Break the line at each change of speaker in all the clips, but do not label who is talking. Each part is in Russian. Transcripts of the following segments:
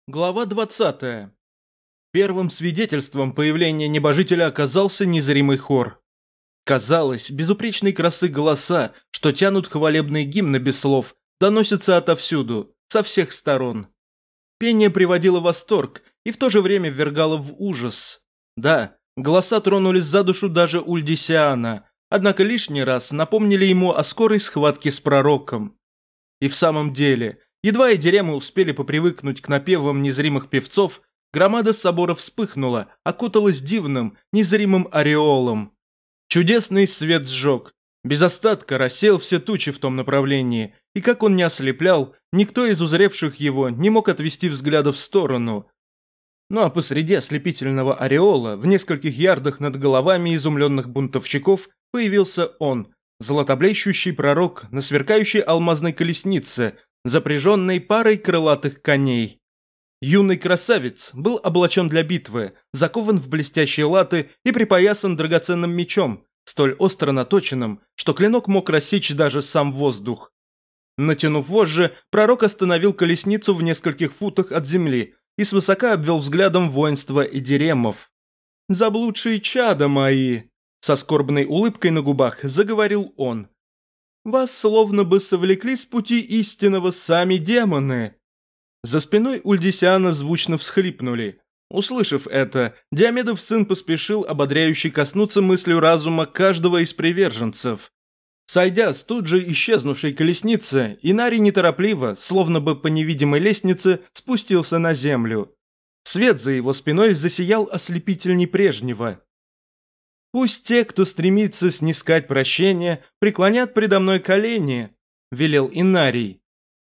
Глава 20. Первым свидетельством появления небожителя оказался незримый хор. Казалось, безупречной красы голоса, что тянут хвалебные гимны без слов, доносятся отовсюду, со всех сторон. Пение приводило в восторг и в то же время ввергало в ужас. Да, голоса тронулись за душу даже Ульдисиана, однако лишний раз напомнили ему о скорой схватке с пророком. И в самом деле, едва эдиремы успели попривыкнуть к напевам незримых певцов, громада собора вспыхнула, окуталась дивным, незримым ореолом. Чудесный свет сжег, без остатка рассеял все тучи в том направлении, и как он не ослеплял, никто из узревших его не мог отвести взгляда в сторону. Ну а посреди ослепительного ореола, в нескольких ярдах над головами изумленных бунтовщиков, появился он, золотоблещущий пророк на сверкающей алмазной колеснице, запряженной парой крылатых коней. Юный красавец был облачен для битвы, закован в блестящие латы и припоясан драгоценным мечом, столь остро наточенным, что клинок мог рассечь даже сам воздух. Натянув вожжи, пророк остановил колесницу в нескольких футах от земли и свысока обвел взглядом воинство эдиремов. «Заблудшие чада мои!» — со скорбной улыбкой на губах заговорил он. «Вас словно бы совлекли с пути истинного сами демоны». За спиной Ульдисиана звучно всхлипнули. Услышав это, Диомедов сын поспешил ободряюще коснуться мыслью разума каждого из приверженцев. Сойдя с тут же исчезнувшей колесницы, Инарий неторопливо, словно бы по невидимой лестнице, спустился на землю. Свет за его спиной засиял ослепительней прежнего. «Пусть те, кто стремится снискать прощение, преклонят предо мной колени», — велел Инарий.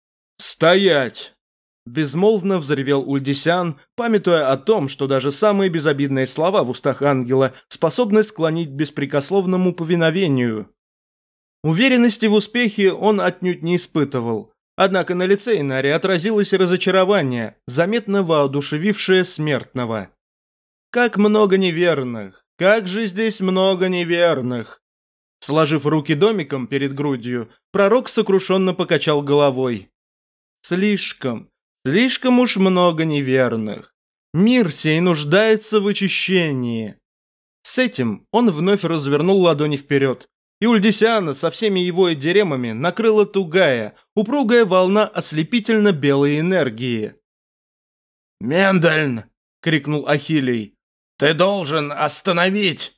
«Стоять!» — безмолвно взревел Ульдисиан, памятуя о том, что даже самые безобидные слова в устах ангела способны склонить к беспрекословному повиновению. Уверенности в успехе он отнюдь не испытывал, однако на лице Инария отразилось разочарование, заметно воодушевившее смертного. «Как много неверных! Как же здесь много неверных!» Сложив руки домиком перед грудью, пророк сокрушенно покачал головой. «Слишком уж много неверных. Мир сей нуждается в очищении». С этим он вновь развернул ладони вперед, и Ульдисиана со всеми его эдиремами накрыла тугая, упругая волна ослепительно-белой энергии.
«Мендельн!» —
крикнул Ахиллей.
«Ты должен остановить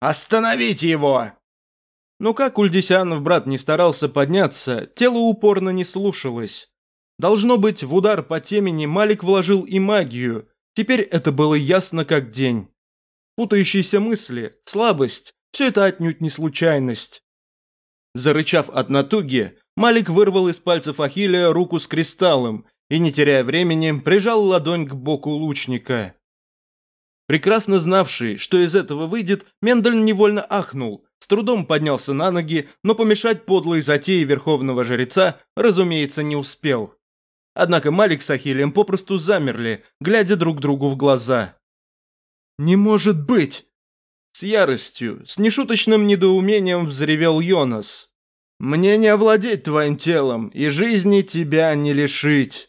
его!»
Но как Ульдисианов брат не старался подняться, тело упорно не слушалось. Должно быть, в удар по темени Малик вложил и магию, теперь это было ясно как день. Путающиеся мысли, слабость – все это отнюдь не случайность. Зарычав от натуги, Малик вырвал из пальцев Ахиллея руку с кристаллом и, не теряя времени, прижал ладонь к боку лучника. Прекрасно знавший, что из этого выйдет, Мендельн невольно ахнул, с трудом поднялся на ноги, но помешать подлой затее верховного жреца, разумеется, не успел. Однако Малик с Ахиллеем попросту замерли, глядя друг другу в глаза. «Не может быть!» С яростью, с нешуточным недоумением взревел Йонас. «Мне не овладеть твоим телом, и жизни тебя не лишить!»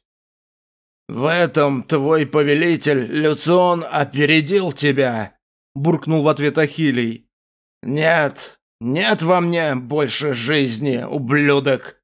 «В этом твой повелитель Люцион опередил тебя!» — буркнул в ответ Ахиллей. «Нет во мне больше жизни, ублюдок!»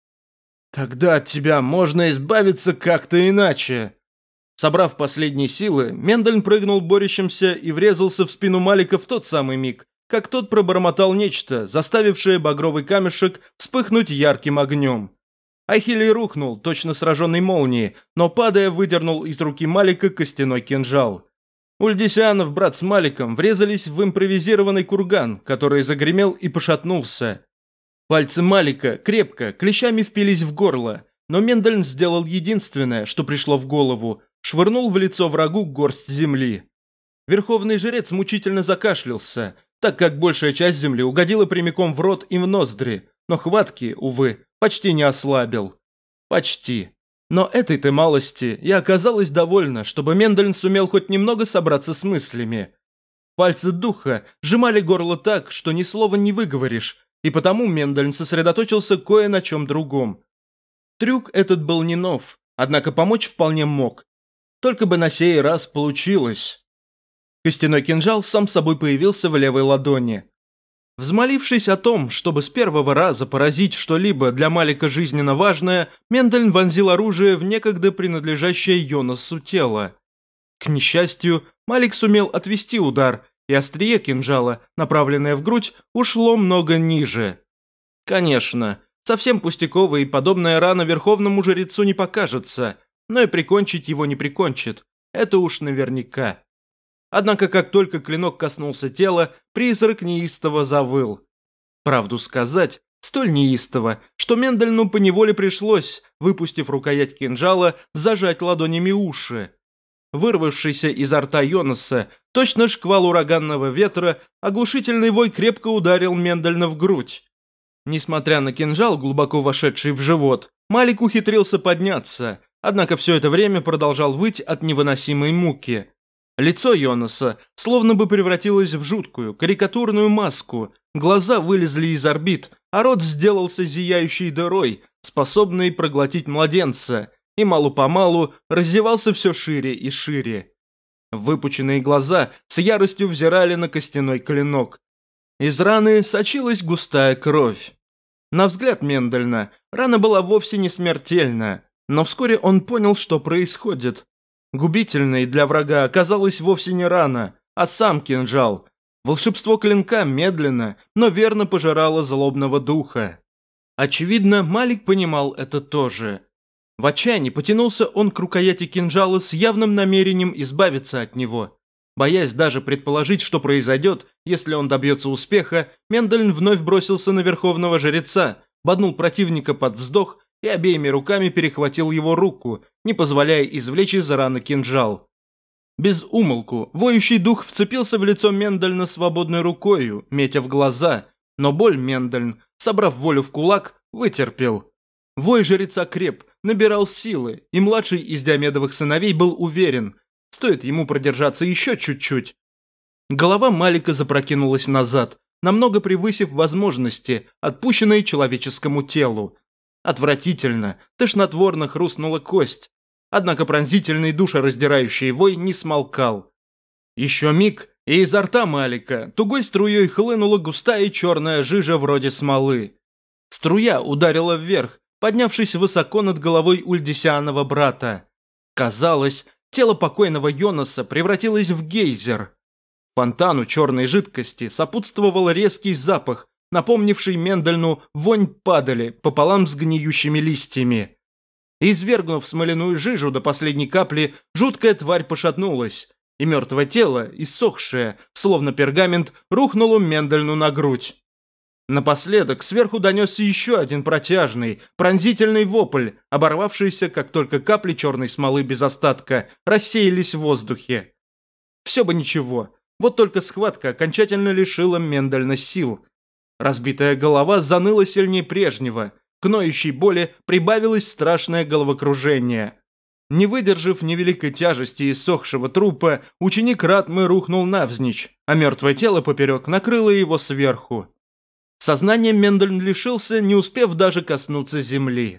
«Тогда от тебя можно избавиться как-то иначе!» Собрав последние силы, Мендельн прыгнул борющимся и врезался в спину Малика в тот самый миг, как тот пробормотал нечто, заставившее багровый камешек вспыхнуть ярким огнем. Ахиллей рухнул, точно сраженный молнией, но, падая, выдернул из руки Малика костяной кинжал. Ульдисианов брат с Маликом врезались в импровизированный курган, который загремел и пошатнулся. Пальцы Малика крепко, клещами впились в горло, но Мендельн сделал единственное, что пришло в голову, швырнул в лицо врагу горсть земли. Верховный жрец мучительно закашлялся, так как большая часть земли угодила прямиком в рот и в ноздри, но хватки, увы, почти не ослабил. Почти. Но этой-то малости и оказалось довольно, чтобы Мендельн сумел хоть немного собраться с мыслями. Пальцы духа сжимали горло так, что ни слова не выговоришь, и потому Мендельн сосредоточился кое на чем другом. Трюк этот был не нов, однако помочь вполне мог. только бы на сей раз получилось. Костяной кинжал сам собой появился в левой ладони. Взмолившись о том, чтобы с первого раза поразить что-либо для Малика жизненно важное, Мендельн вонзил оружие в некогда принадлежащее Йонасу тело. К несчастью, Малик сумел отвести удар, и острие кинжала, направленное в грудь, ушло много ниже. Конечно, совсем пустяковая и подобная рана верховному жрецу не покажется, но и прикончить его не прикончит, это уж наверняка. Однако, как только клинок коснулся тела, призрак неистово завыл. Правду сказать, столь неистово, что Мендельну поневоле пришлось, выпустив рукоять кинжала, зажать ладонями уши. Вырвавшийся изо рта Йонаса, точно шквал ураганного ветра, оглушительный вой крепко ударил Мендельна в грудь. Несмотря на кинжал, глубоко вошедший в живот, Малик ухитрился подняться, однако все это время продолжал выть от невыносимой муки. Лицо Йонаса словно бы превратилось в жуткую, карикатурную маску, глаза вылезли из орбит, а рот сделался зияющей дырой, способной проглотить младенца, и мало-помалу раздевался все шире и шире. Выпученные глаза с яростью взирали на костяной клинок. Из раны сочилась густая кровь. На взгляд Мендельна, рана была вовсе не смертельна, но вскоре он понял, что происходит. Губительной для врага оказалась вовсе не рана, а сам кинжал. Волшебство клинка медленно, но верно пожирало злобного духа. Очевидно, Малик понимал это тоже. В отчаянии потянулся он к рукояти кинжала с явным намерением избавиться от него. Боясь даже предположить, что произойдет, если он добьется успеха, Мендельн вновь бросился на верховного жреца, боднул противника под вздох и обеими руками перехватил его руку, не позволяя извлечь из раны кинжал. Без умолку воющий дух вцепился в лицо Мендельна свободной рукою, метя в глаза, но боль Мендельн, собрав волю в кулак, вытерпел. Вой жреца креп, набирал силы, и младший из Диомедовых сыновей был уверен, стоит ему продержаться еще чуть-чуть. Голова Малика запрокинулась назад, намного превысив возможности, отпущенные человеческому телу. Отвратительно, тошнотворно хрустнула кость. Однако пронзительный душераздирающий вой не смолкал. Еще миг, и изо рта Малика тугой струей хлынула густая черная жижа вроде смолы. Струя ударила вверх, поднявшись высоко над головой Ульдисианова брата. Казалось, тело покойного Йонаса превратилось в гейзер. Фонтану черной жидкости сопутствовал резкий запах, напомнивший Мендельну вонь падали пополам с гниющими листьями. Извергнув смоляную жижу до последней капли, жуткая тварь пошатнулась, и мертвое тело, иссохшее, словно пергамент, рухнуло Мендельну на грудь. Напоследок сверху донесся еще один протяжный, пронзительный вопль, оборвавшийся, как только капли черной смолы без остатка рассеялись в воздухе. Все бы ничего, вот только схватка окончательно лишила Мендельна сил. Разбитая голова заныла сильнее прежнего, к ноющей боли прибавилось страшное головокружение. Не выдержав невеликой тяжести иссохшего трупа, ученик Ратмы рухнул навзничь, а мертвое тело поперек накрыло его сверху. Сознание Мендельн лишился, не успев даже коснуться земли.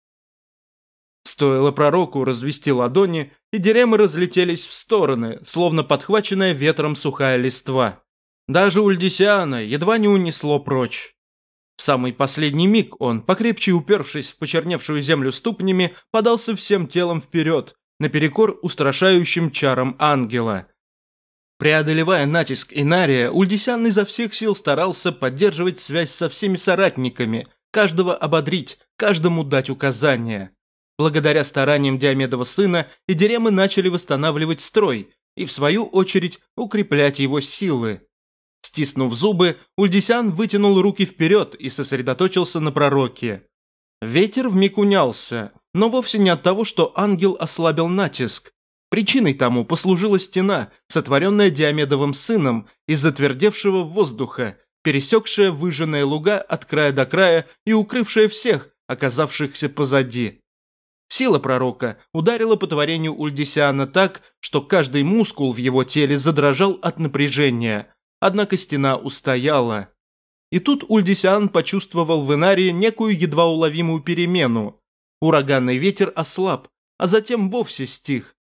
Стоило пророку развести ладони, и диремы разлетелись в стороны, словно подхваченная ветром сухая листва. Даже Ульдисиана едва не унесло прочь. В самый последний миг он, покрепче упершись в почерневшую землю ступнями, подался всем телом вперед, наперекор устрашающим чарам ангела. Преодолевая натиск Инария, Ульдисиан изо всех сил старался поддерживать связь со всеми соратниками, каждого ободрить, каждому дать указания. Благодаря стараниям Диомедова сына, идиремы начали восстанавливать строй и, в свою очередь, укреплять его силы. Стиснув зубы, Ульдисиан вытянул руки вперед и сосредоточился на пророке. Ветер вмиг унялся, но вовсе не от того, что ангел ослабил натиск. Причиной тому послужила стена, сотворенная Диомедовым сыном из затвердевшего воздуха, пересекшая выжженные луга от края до края и укрывшая всех, оказавшихся позади. Сила пророка ударила по творению Ульдисиана так, что каждый мускул в его теле задрожал от напряжения, однако стена устояла. И тут Ульдисиан почувствовал в Инарии некую едва уловимую перемену. Ураганный ветер ослаб, а затем вовсе стих.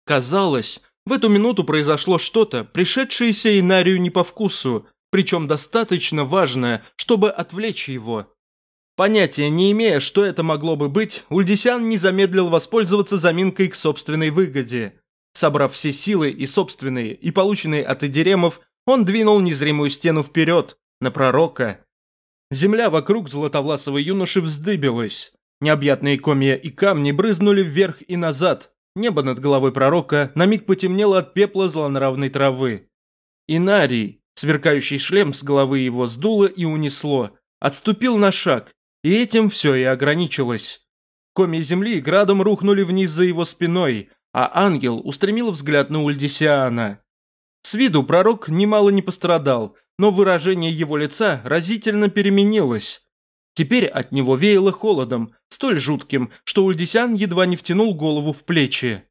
Казалось, в эту минуту произошло что-то, пришедшееся Инарию не по вкусу, причем достаточно важное, чтобы отвлечь его. Понятия не имея, что это могло бы быть, Ульдисян не замедлил воспользоваться заминкой к собственной выгоде. Собрав все силы и собственные, и полученные от Эдиремов, он двинул незримую стену вперед, на пророка. Земля вокруг златовласого юноши вздыбилась. Необъятные комья и камни брызнули вверх и назад. Небо над головой пророка на миг потемнело от пепла злонравной травы. Инарий, сверкающий шлем с головы его сдуло и унесло, отступил на шаг, и этим все и ограничилось. Комья земли градом рухнули вниз за его спиной, а ангел устремил взгляд на Ульдисиана. С виду пророк немало не пострадал, но выражение его лица разительно переменилось. Теперь от него веяло холодом, столь жутким, что Ульдисян едва не втянул голову в плечи.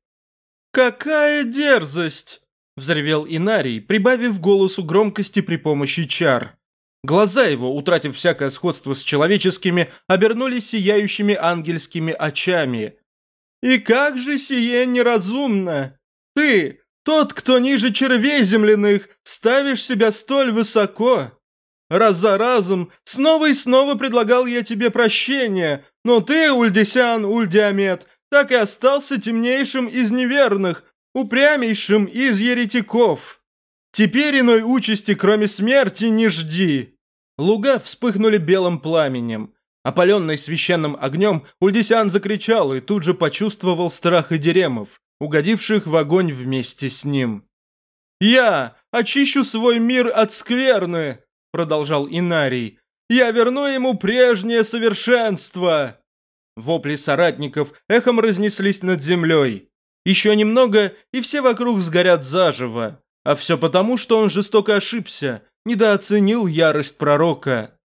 «Какая дерзость!» – взревел Инарий, прибавив голосу громкости при помощи чар. Глаза его, утратив всякое сходство с человеческими, обернулись сияющими ангельскими очами. «И как же сие неразумно! Ты, тот, кто ниже червей земляных, ставишь себя столь высоко! Раз за разом, снова и снова предлагал я тебе прощение, но ты, Ульдисян Ульдиамет, так и остался темнейшим из неверных, упрямейшим из еретиков. Теперь иной участи, кроме смерти, не жди». Луга вспыхнули белым пламенем. Опаленный священным огнем, Ульдисян закричал и тут же почувствовал страх Эдиремов, угодивших в огонь вместе с ним. «Я очищу свой мир от скверны», — продолжал Инарий. «Я верну ему прежнее совершенство!» Вопли соратников эхом разнеслись над землей. Еще немного, и все вокруг сгорят заживо. А все потому, что он жестоко ошибся, недооценил ярость пророка.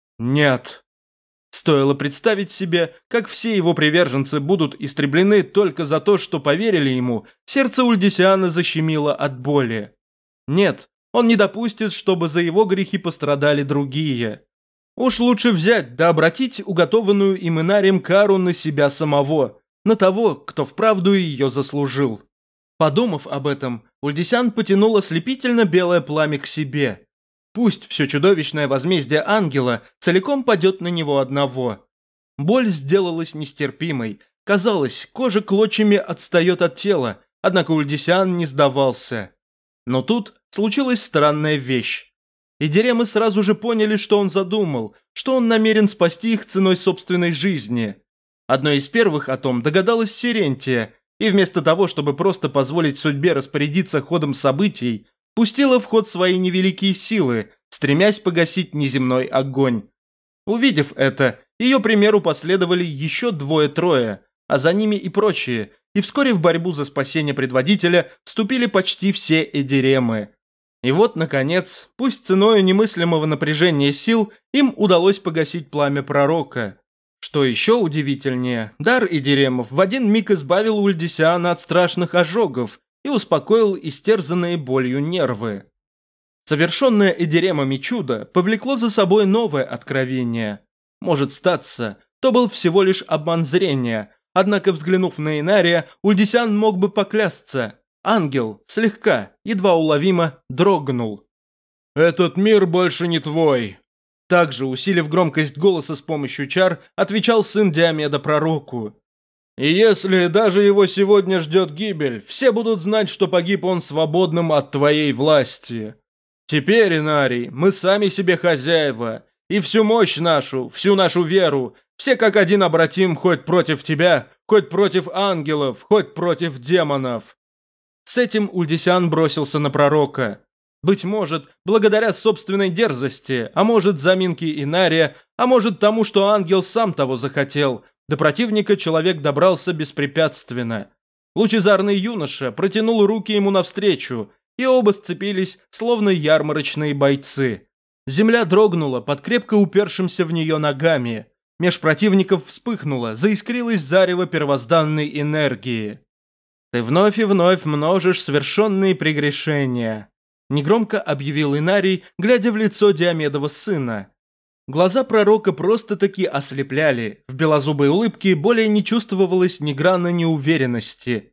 Нет. Стоило представить себе, как все его приверженцы будут истреблены только за то, что поверили ему, сердце Ульдисиана защемило от боли. Нет, он не допустит, чтобы за его грехи пострадали другие. Уж лучше взять да обратить уготованную им Инарием кару на себя самого, на того, кто вправду ее заслужил. Подумав об этом, Ульдисян потянул ослепительно белое пламя к себе. Пусть все чудовищное возмездие ангела целиком падет на него одного. Боль сделалась нестерпимой. Казалось, кожа клочьями отстает от тела, однако Ульдисян не сдавался. Но тут случилась странная вещь. Эдиремы сразу же поняли, что он задумал, что он намерен спасти их ценой собственной жизни. Одной из первых о том догадалась Сирентия, и вместо того, чтобы просто позволить судьбе распорядиться ходом событий, пустила в ход свои невеликие силы, стремясь погасить неземной огонь. Увидев это, ее примеру последовали еще двое-трое, а за ними и прочие, и вскоре в борьбу за спасение предводителя вступили почти все Эдиремы. И вот, наконец, пусть ценой немыслимого напряжения сил, им удалось погасить пламя пророка. Что еще удивительнее, дар Эдиремов в один миг избавил Ульдисиана от страшных ожогов и успокоил истерзанные болью нервы. Совершенное Эдиремами чудо повлекло за собой новое откровение. Может статься, то был всего лишь обман зрения, однако, взглянув на Инария, Ульдисян мог бы поклясться. Ангел слегка, едва уловимо дрогнул. «Этот мир больше не твой!» Также, усилив громкость голоса с помощью чар, отвечал сын Диомеда пророку. «И если даже его сегодня ждет гибель, все будут знать, что погиб он свободным от твоей власти. Теперь, Инарий, мы сами себе хозяева, и всю мощь нашу, всю нашу веру, все как один обратим хоть против тебя, хоть против ангелов, хоть против демонов». С этим Ульдисян бросился на пророка. Быть может, благодаря собственной дерзости, а может заминке Инария, а может тому, что ангел сам того захотел, до противника человек добрался беспрепятственно. Лучезарный юноша протянул руки ему навстречу, и оба сцепились, словно ярмарочные бойцы. Земля дрогнула под крепко упершимся в нее ногами. Меж противников вспыхнуло, заискрилось зарево первозданной энергии. «Ты вновь и вновь множишь совершенные прегрешения», — негромко объявил Инарий, глядя в лицо Диомедова сына. Глаза пророка просто-таки ослепляли, в белозубой улыбке более не чувствовалось ни грана неуверенности.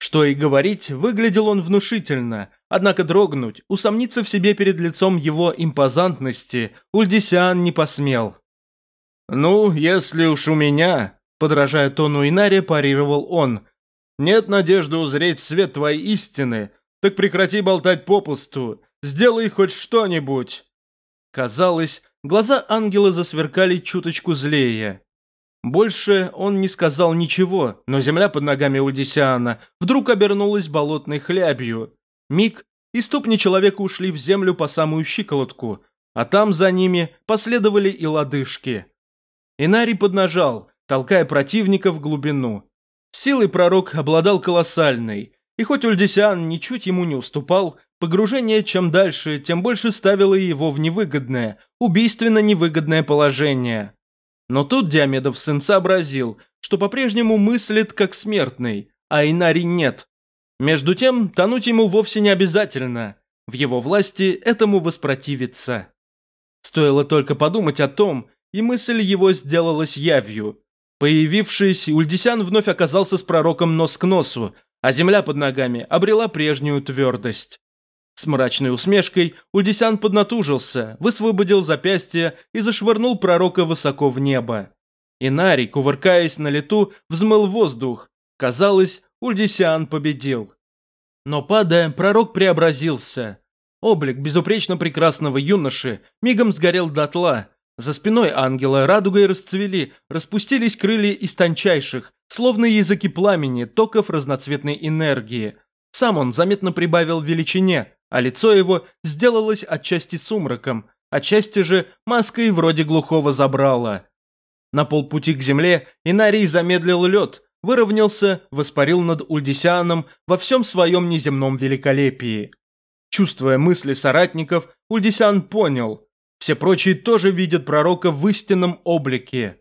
Что и говорить, выглядел он внушительно, однако дрогнуть, усомниться в себе перед лицом его импозантности Ульдисиан не посмел. «Ну, если уж у меня», — подражая тону Инари, парировал он, «нет надежды узреть свет твоей истины, так прекрати болтать попусту, сделай хоть что-нибудь». Казалось, глаза ангела засверкали чуточку злее. Больше он не сказал ничего, но земля под ногами Ульдисиана вдруг обернулась болотной хлябью. Миг, и ступни человека ушли в землю по самую щиколотку, а там за ними последовали и лодыжки. Инари поднажал, толкая противника в глубину. Силой пророк обладал колоссальной, и хоть Ульдисиан ничуть ему не уступал, погружение чем дальше, тем больше ставило его в невыгодное, убийственно невыгодное положение. Но тут Диомедов сын сообразил, что по-прежнему мыслит как смертный, а Инари нет. Между тем, тонуть ему вовсе не обязательно, в его власти этому воспротивиться. Стоило только подумать о том, и мысль его сделалась явью. Появившись, Ульдисиан вновь оказался с пророком нос к носу, а земля под ногами обрела прежнюю твердость. С мрачной усмешкой Ульдисиан поднатужился, высвободил запястье и зашвырнул пророка высоко в небо. Инари, кувыркаясь на лету, взмыл воздух. Казалось, Ульдисиан победил. Но падая, пророк преобразился. Облик безупречно прекрасного юноши мигом сгорел дотла. За спиной ангела радугой расцвели, распустились крылья из тончайших, словно языки пламени, токов разноцветной энергии. Сам он заметно прибавил в величине, а лицо его сделалось отчасти сумраком, отчасти же маской вроде глухого забрала. На полпути к земле Инарий замедлил лед, выровнялся, воспарил над Ульдисианом во всем своем неземном великолепии. Чувствуя мысли соратников, Ульдисиан понял, все прочие тоже видят пророка в истинном облике.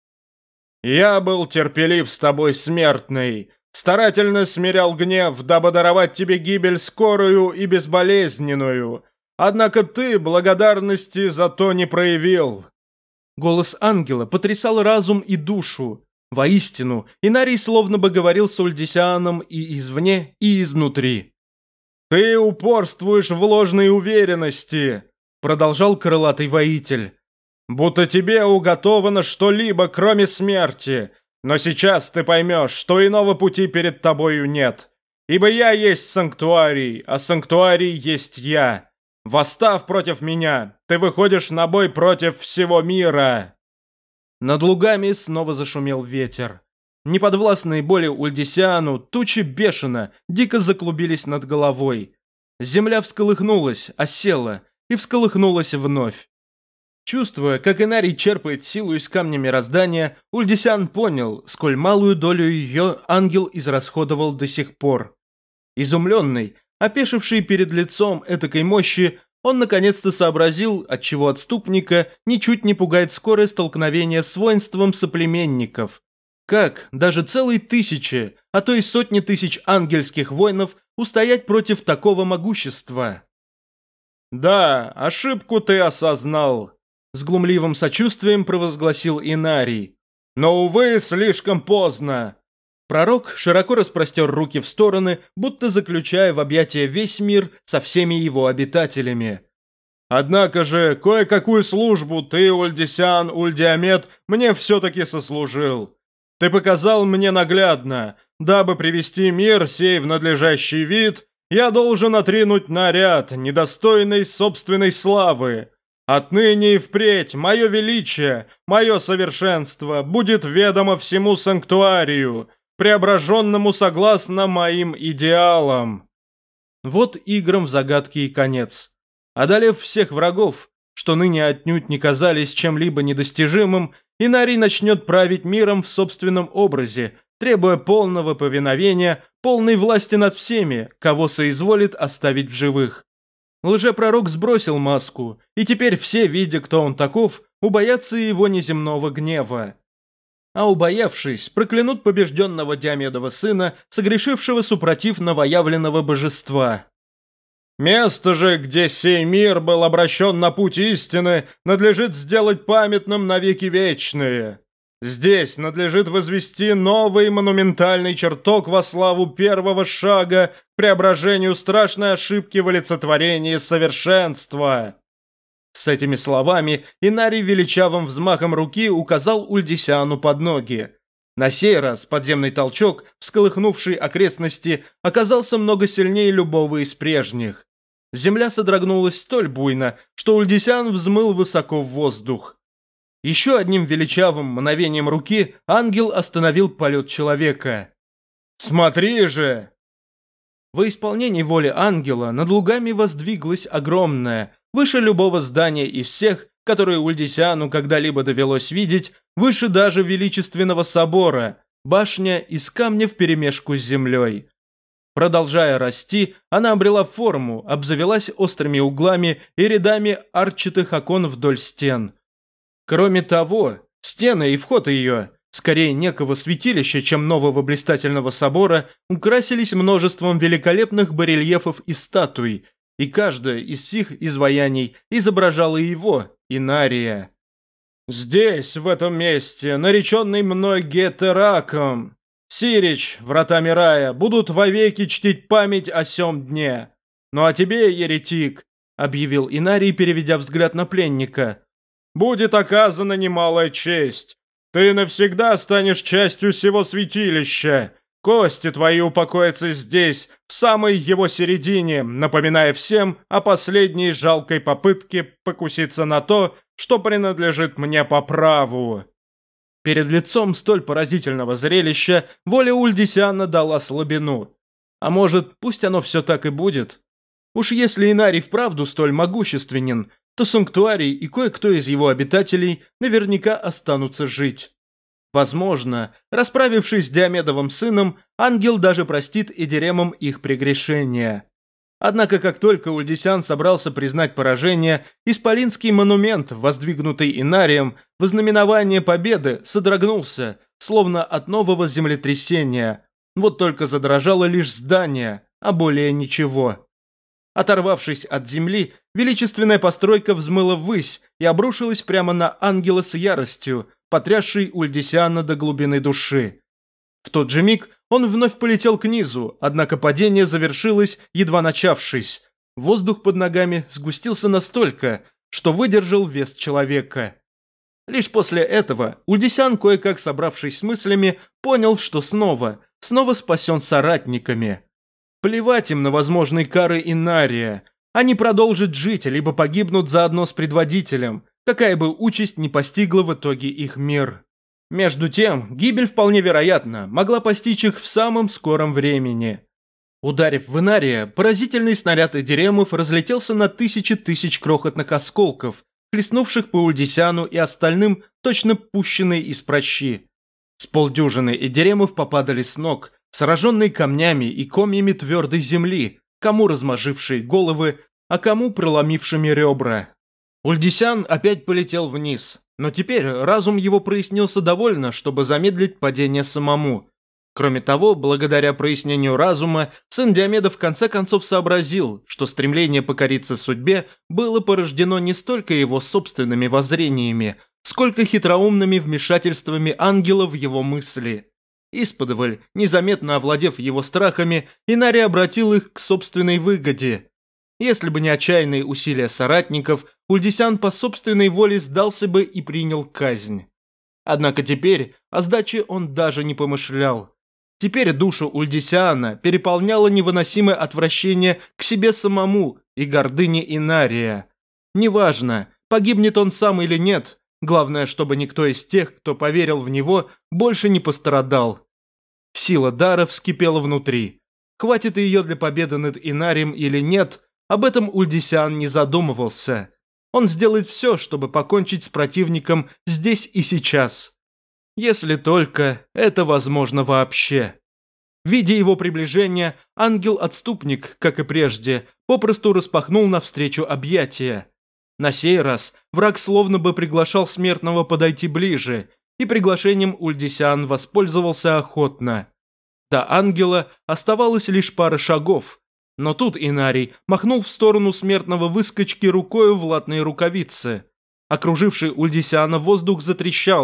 «Я был терпелив с тобой, смертный, старательно смирял гнев, дабы даровать тебе гибель скорую и безболезненную. Однако ты благодарности за то не проявил». Голос ангела потрясал разум и душу. Воистину, Инарий словно бы говорил с Ульдисианом и извне, и изнутри. «Ты упорствуешь в ложной уверенности», — продолжал крылатый воитель. «Будто тебе уготовано что-либо, кроме смерти. Но сейчас ты поймешь, что иного пути перед тобою нет. Ибо я есть санктуарий, а санктуарий есть я. Восстав против меня, ты выходишь на бой против всего мира». Над лугами снова зашумел ветер. Неподвластные боли Ульдисиану тучи бешено, дико заклубились над головой. Земля всколыхнулась, осела и всколыхнулась вновь. Чувствуя, как Инарий черпает силу из камня мироздания, Ульдисиан понял, сколь малую долю ее ангел израсходовал до сих пор. Изумленный, опешивший перед лицом этакой мощи, он наконец-то сообразил, отчего отступника ничуть не пугает скорое столкновение с воинством соплеменников. Как даже целые тысячи, а то и сотни тысяч ангельских воинов устоять против такого могущества? «Да, ошибку ты осознал», — с глумливым сочувствием провозгласил Инарий. «Но, увы, слишком поздно». Пророк широко распростер руки в стороны, будто заключая в объятия весь мир со всеми его обитателями. «Однако же, кое-какую службу ты, Ульдисиан Ульдиамет, мне все-таки сослужил. Ты показал мне наглядно, дабы привести мир сей в надлежащий вид, я должен отринуть наряд, недостойный собственной славы. Отныне и впредь мое величие, мое совершенство будет ведомо всему санктуарию, преображенному согласно моим идеалам». Вот играм в загадки и конец. Одолев всех врагов, что ныне отнюдь не казались чем-либо недостижимым, Инарий начнет править миром в собственном образе, требуя полного повиновения, полной власти над всеми, кого соизволит оставить в живых. Лжепророк сбросил маску, и теперь все, видя, кто он таков, убоятся его неземного гнева. А убоявшись, проклянут побежденного Диомедова сына, согрешившего супротив новоявленного божества. «Место же, где сей мир был обращен на путь истины, надлежит сделать памятным навеки вечные». Здесь надлежит возвести новый монументальный чертог во славу первого шага к преображению страшной ошибки в олицетворении совершенства». С этими словами Инарий величавым взмахом руки указал Ульдисиану под ноги. На сей раз подземный толчок, всколыхнувший окрестности, оказался много сильнее любого из прежних. Земля содрогнулась столь буйно, что Ульдисиан взмыл высоко в воздух. Еще одним величавым мгновением руки ангел остановил полет человека. «Смотри же!» Во исполнении воли ангела над лугами воздвиглась огромная, выше любого здания из всех, которые Ульдисиану когда-либо довелось видеть, выше даже величественного собора, башня из камня вперемешку с землей. Продолжая расти, она обрела форму, обзавелась острыми углами и рядами арчатых окон вдоль стен. Кроме того, стены и вход ее, скорее некого святилища, чем нового блистательного собора, украсились множеством великолепных барельефов и статуй, и каждая из сих изваяний изображала его, Инария. «Здесь, в этом месте, нареченный мной Гетераком, Сирич, вратами рая, будут вовеки чтить память о сём дне. Ну а тебе, еретик», — объявил Инарий, переведя взгляд на пленника, — «будет оказана немалая честь. Ты навсегда станешь частью всего святилища. Кости твои упокоятся здесь, в самой его середине, напоминая всем о последней жалкой попытке покуситься на то, что принадлежит мне по праву». Перед лицом столь поразительного зрелища воля Ульдисиана дала слабину. А может, пусть оно все так и будет? Уж если Инарий вправду столь могущественен, то Санктуарий и кое-кто из его обитателей наверняка останутся жить. Возможно, расправившись с Диомедовым сыном, ангел даже простит Эдиремам их прегрешения. Однако, как только Ульдисиан собрался признать поражение, исполинский монумент, воздвигнутый Инарием, во знаменование победы, содрогнулся, словно от нового землетрясения. Вот только задрожало лишь здание, а более ничего. Оторвавшись от земли, величественная постройка взмыла ввысь и обрушилась прямо на ангела с яростью, потрясшей Ульдисиана до глубины души. В тот же миг он вновь полетел к низу, однако падение завершилось, едва начавшись. Воздух под ногами сгустился настолько, что выдержал вес человека. Лишь после этого Ульдисиан, кое-как собравшись с мыслями, понял, что снова спасен соратниками. Плевать им на возможные кары Инария. Они продолжат жить, либо погибнут заодно с предводителем, какая бы участь ни постигла в итоге их мир. Между тем, гибель вполне вероятно могла постичь их в самом скором времени. Ударив в Инария, поразительный снаряд Эдиремов разлетелся на тысячи тысяч крохотных осколков, хлестнувших по Ульдисиану и остальным, точно пущенные из пращи. С полдюжины Эдиремов попадали с ног, сраженные камнями и комьями твердой земли, кому размажившие головы, а кому проломившими ребра. Ульдисиан опять полетел вниз, но теперь разум его прояснился довольно, чтобы замедлить падение самому. Кроме того, благодаря прояснению разума, сын Диомеда в конце концов сообразил, что стремление покориться судьбе было порождено не столько его собственными воззрениями, сколько хитроумными вмешательствами ангела в его мысли. Исподволь, незаметно овладев его страхами, Инарий обратил их к собственной выгоде. Если бы не отчаянные усилия соратников, Ульдисиан по собственной воле сдался бы и принял казнь. Однако теперь о сдаче он даже не помышлял. Теперь душу Ульдисиана переполняло невыносимое отвращение к себе самому и гордыне Инария. Неважно, погибнет он сам или нет, главное, чтобы никто из тех, кто поверил в него, больше не пострадал. Сила дара вскипела внутри. Хватит ее для победы над Инарием или нет, об этом Ульдисиан не задумывался. Он сделает все, чтобы покончить с противником здесь и сейчас. Если только это возможно вообще. Видя его приближение, ангел-отступник, как и прежде, попросту распахнул навстречу объятия. На сей раз враг словно бы приглашал смертного подойти ближе, и приглашением Ульдисиан воспользовался охотно. До ангела оставалось лишь пара шагов, но тут Инарий махнул в сторону смертного выскочки рукою в латные рукавицы. Окруживший Ульдисиана воздух затрещал.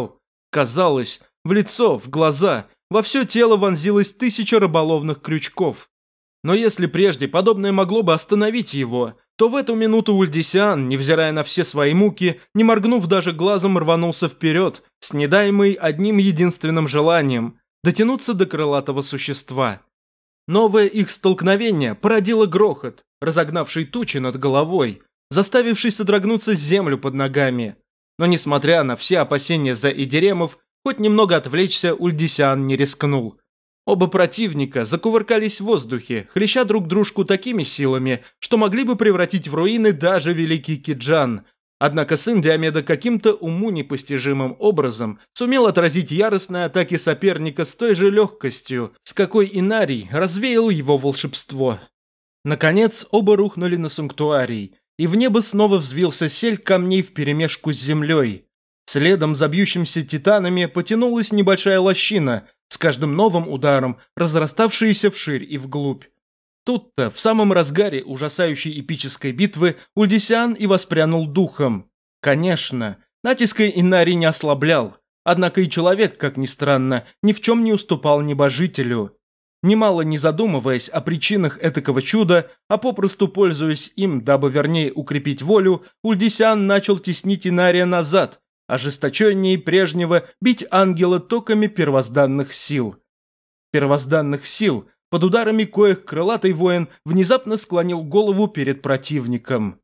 Казалось, в лицо, в глаза, во все тело вонзилось 1000 рыболовных крючков. Но если прежде подобное могло бы остановить его, то в эту минуту Ульдисиан, невзирая на все свои муки, не моргнув даже глазом, рванулся вперед, снедаемый одним единственным желанием – дотянуться до крылатого существа. Новое их столкновение породило грохот, разогнавший тучи над головой, заставивший содрогнуться землю под ногами. Но несмотря на все опасения за Идеремов, хоть немного отвлечься Ульдисиан не рискнул. Оба противника закувыркались в воздухе, хлеща друг дружку такими силами, что могли бы превратить в руины даже великий Киджан. Однако сын Диомеда каким-то уму непостижимым образом сумел отразить яростные атаки соперника с той же легкостью, с какой Инарий развеял его волшебство. Наконец оба рухнули на санктуарий, и в небо снова взвился сель камней вперемешку с землей. Следом за бьющимися титанами потянулась небольшая лощина, с каждым новым ударом разраставшаяся вширь и вглубь. Тут-то, в самом разгаре ужасающей эпической битвы, Ульдисиан и воспрянул духом. Конечно, натиск Инарий не ослаблял, однако и человек, как ни странно, ни в чем не уступал небожителю. Немало не задумываясь о причинах этакого чуда, а попросту пользуясь им, дабы вернее укрепить волю, Ульдисиан начал теснить Инария назад, ожесточеннее прежнего бить ангела токами первозданных сил. Первозданных сил, под ударами коих крылатый воин внезапно склонил голову перед противником.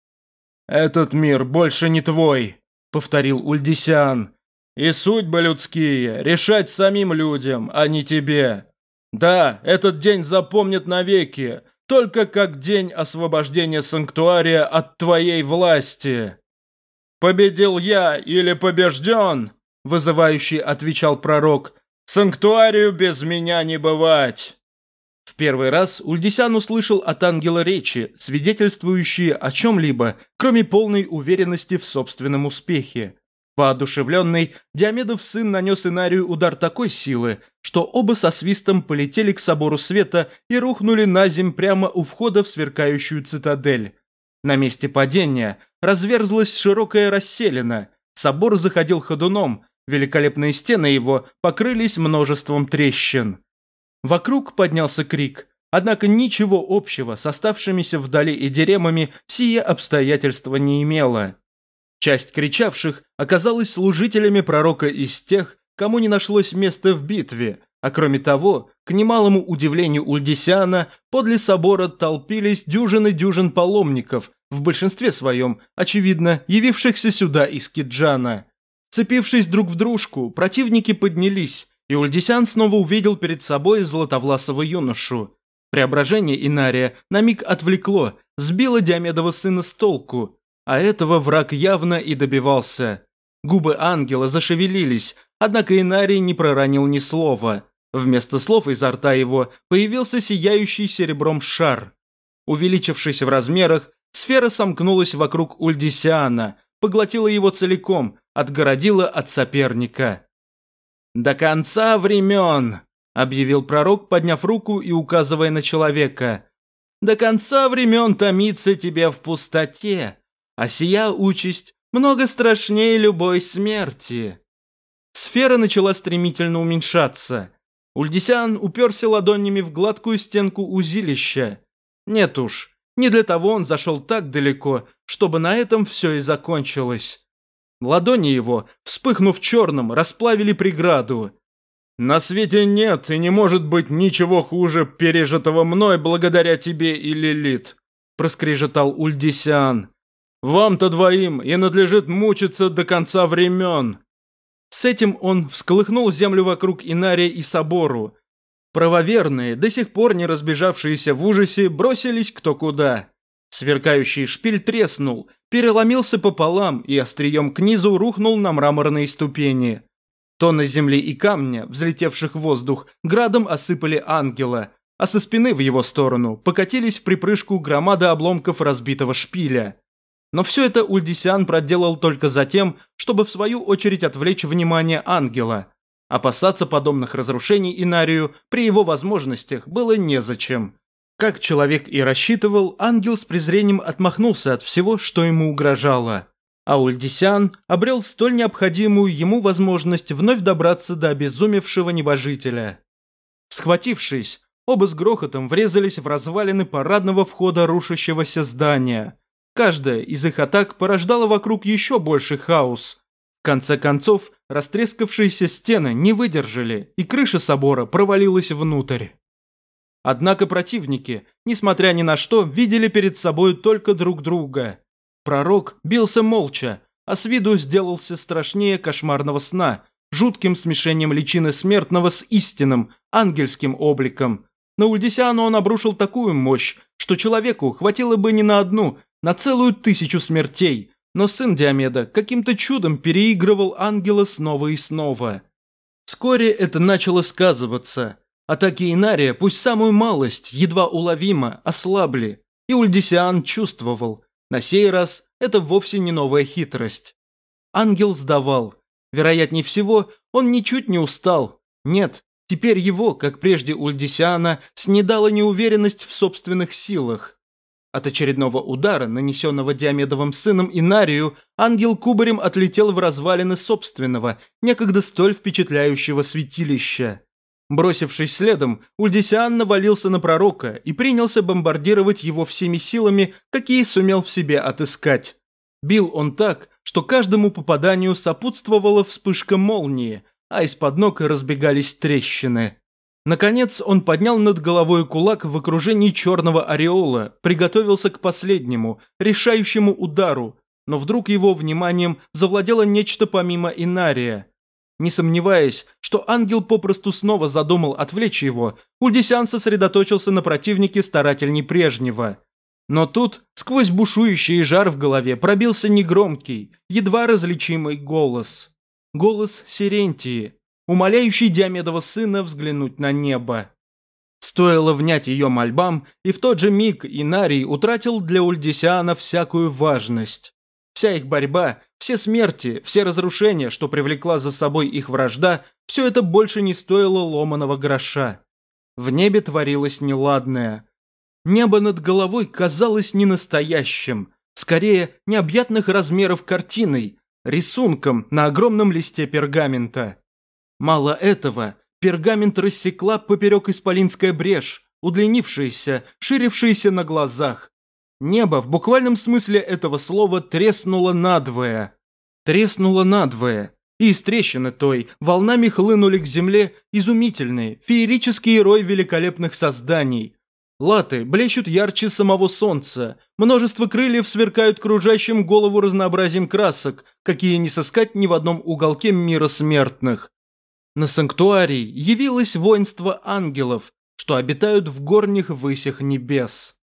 «Этот мир больше не твой», — повторил Ульдисиан. «И судьбы людские решать самим людям, а не тебе. Да, этот день запомнят навеки, только как день освобождения санктуария от твоей власти». «Победил я или побежден?» – вызывающий отвечал пророк. «Санктуарию без меня не бывать». В первый раз Ульдисиан услышал от ангела речи, свидетельствующие о чем-либо, кроме полной уверенности в собственном успехе. Воодушевленный, Диомедов сын нанес Инарию удар такой силы, что оба со свистом полетели к собору света и рухнули на земь прямо у входа в сверкающую цитадель. На месте падения разверзлась широкая расселина, собор заходил ходуном, великолепные стены его покрылись множеством трещин. Вокруг поднялся крик, однако ничего общего с оставшимися вдали Идеремами сие обстоятельство не имело. Часть кричавших оказалась служителями пророка из тех, кому не нашлось места в битве, а кроме того, к немалому удивлению Ульдисиана, подле собора толпились дюжин паломников, в большинстве своем, очевидно, явившихся сюда из Киджана. Цепившись друг в дружку, противники поднялись, и Ульдисиан снова увидел перед собой златовласого юношу. Преображение Инария на миг отвлекло, сбило Диомедова сына с толку, а этого враг явно и добивался. Губы ангела зашевелились, однако Инарий не проронил ни слова. Вместо слов изо рта его появился сияющий серебром шар. Увеличившись в размерах, сфера сомкнулась вокруг Ульдисиана, поглотила его целиком, отгородила от соперника. «До конца времен!» – объявил пророк, подняв руку и указывая на человека. «До конца времен томится тебе в пустоте, а сия участь много страшнее любой смерти». Сфера начала стремительно уменьшаться. Ульдисиан уперся ладонями в гладкую стенку узилища. Нет уж, не для того он зашел так далеко, чтобы на этом все и закончилось. Ладони его, вспыхнув черным, расплавили преграду. «На свете нет и не может быть ничего хуже пережитого мной благодаря тебе и Лилит», – проскрежетал Ульдисиан. «Вам-то двоим и надлежит мучиться до конца времен». С этим он всколыхнул землю вокруг Инария и собору. Правоверные, до сих пор не разбежавшиеся в ужасе, бросились кто куда. Сверкающий шпиль треснул, переломился пополам и острием к низу рухнул на мраморные ступени. Тонны земли и камня, взлетевших в воздух, градом осыпали ангела, а со спины в его сторону покатились в припрыжку громады обломков разбитого шпиля. Но все это Ульдисиан проделал только за тем, чтобы в свою очередь отвлечь внимание ангела. Опасаться подобных разрушений Инарию при его возможностях было незачем. Как человек и рассчитывал, ангел с презрением отмахнулся от всего, что ему угрожало. а Ульдисян обрел столь необходимую ему возможность вновь добраться до обезумевшего небожителя. Схватившись, оба с грохотом врезались в развалины парадного входа рушащегося здания. Каждая из их атак порождала вокруг еще больший хаос. В конце концов, растрескавшиеся стены не выдержали, и крыша собора провалилась внутрь. Однако противники, несмотря ни на что, видели перед собой только друг друга. Пророк бился молча, а с виду сделался страшнее кошмарного сна, жутким смешением личины смертного с истинным, ангельским обликом. На Ульдисяна он обрушил такую мощь, что человеку хватило бы не на одну, на целую 1000 смертей, но сын Диомеда каким-то чудом переигрывал ангела снова и снова. Вскоре это начало сказываться. Атаки Инария, пусть самую малость, едва уловимо, ослабли, и Ульдисян чувствовал, на сей раз это вовсе не новая хитрость. Ангел сдавал. Вероятнее всего, он ничуть не устал. Нет, теперь его, как прежде Ульдисяна, снедала неуверенность в собственных силах. От очередного удара, нанесенного Диомедовым сыном Инарию, ангел кубарем отлетел в развалины собственного, некогда столь впечатляющего святилища. Бросившись следом, Ульдисян навалился на пророка и принялся бомбардировать его всеми силами, какие сумел в себе отыскать. Бил он так, что каждому попаданию сопутствовала вспышка молнии, а из-под ног разбегались трещины. Наконец он поднял над головой кулак в окружении черного ореола, приготовился к последнему, решающему удару, но вдруг его вниманием завладело нечто помимо Инария. Не сомневаясь, что ангел попросту снова задумал отвлечь его, Ульдисян сосредоточился на противнике старательней прежнего. Но тут, сквозь бушующий жар в голове, пробился негромкий, едва различимый голос. Голос Сирентии, умоляющий Диомедова сына взглянуть на небо. Стоило внять ее мольбам, и в тот же миг Инарий утратил для Ульдисяна всякую важность. Вся их борьба, все смерти, все разрушения, что привлекла за собой их вражда, все это больше не стоило ломаного гроша. В небе творилось неладное. Небо над головой казалось ненастоящим, скорее необъятных размеров картиной, рисунком на огромном листе пергамента. Мало этого, пергамент рассекла поперек исполинская брешь, удлинившаяся, ширившаяся на глазах. Небо в буквальном смысле этого слова треснуло надвое. Треснуло надвое, и из трещины той волнами хлынули к земле изумительные, феерический рой великолепных созданий. Латы блещут ярче самого солнца, множество крыльев сверкают кружащим голову разнообразием красок, какие не сыскать ни в одном уголке мира смертных. На санктуарий явилось воинство ангелов, что обитают в горних высях небес.